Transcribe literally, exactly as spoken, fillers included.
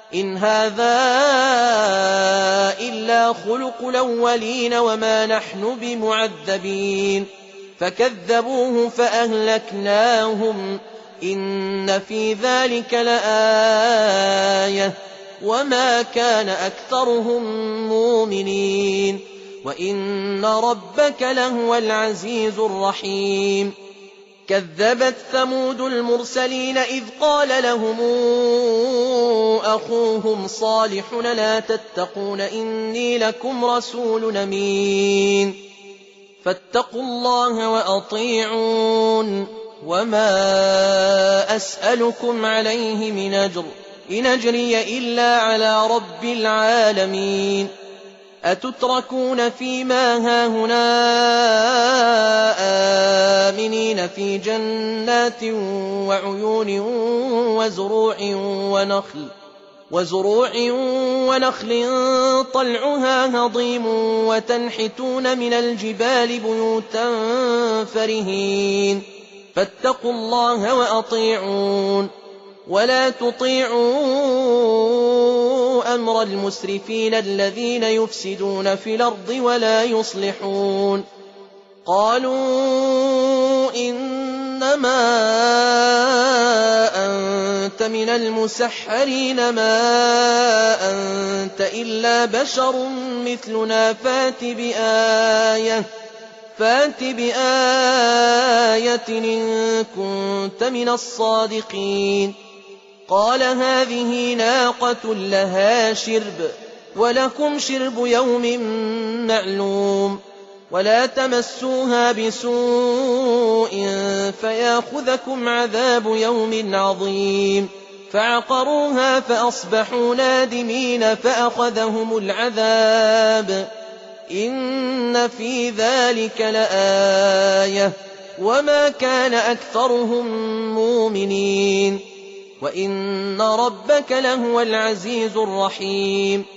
إن هذا إلا خلق الأولين وما نحن بمعذبين فكذبوه فأهلكناهم إن في ذلك لآية وما كان أكثرهم مؤمنين وإن ربك لهو العزيز الرحيم كذبت ثمود المرسلين إذ قال لهم أخوهم صالح لا تتقون إني لكم رسول أمين فاتقوا الله وأطيعون وما أسألكم عليه من أجر إن أجري إلا على رب العالمين أتتركون فيما هاهنا آمنين في جنات وعيون وزروع ونخل وزروع ونخل طلعها هضيم وتنحتون من الجبال بيوتا فرهين فاتقوا الله وأطيعون ولا تطيعوا أمر المسرفين الذين يفسدون في الأرض ولا يصلحون قالوا إنما أنت من المسحرين ما أنت إلا بشر مثلنا فات بآية فات بآية إن كنت من الصادقين قال هذه ناقة لها شرب ولكم شرب يوم معلوم ولا تمسوها بسوء فياخذكم عذاب يوم عظيم فعقروها فأصبحوا نادمين فأخذهم العذاب إن في ذلك لآية وما كان أكثرهم مؤمنين وإن ربك لهو العزيز الرحيم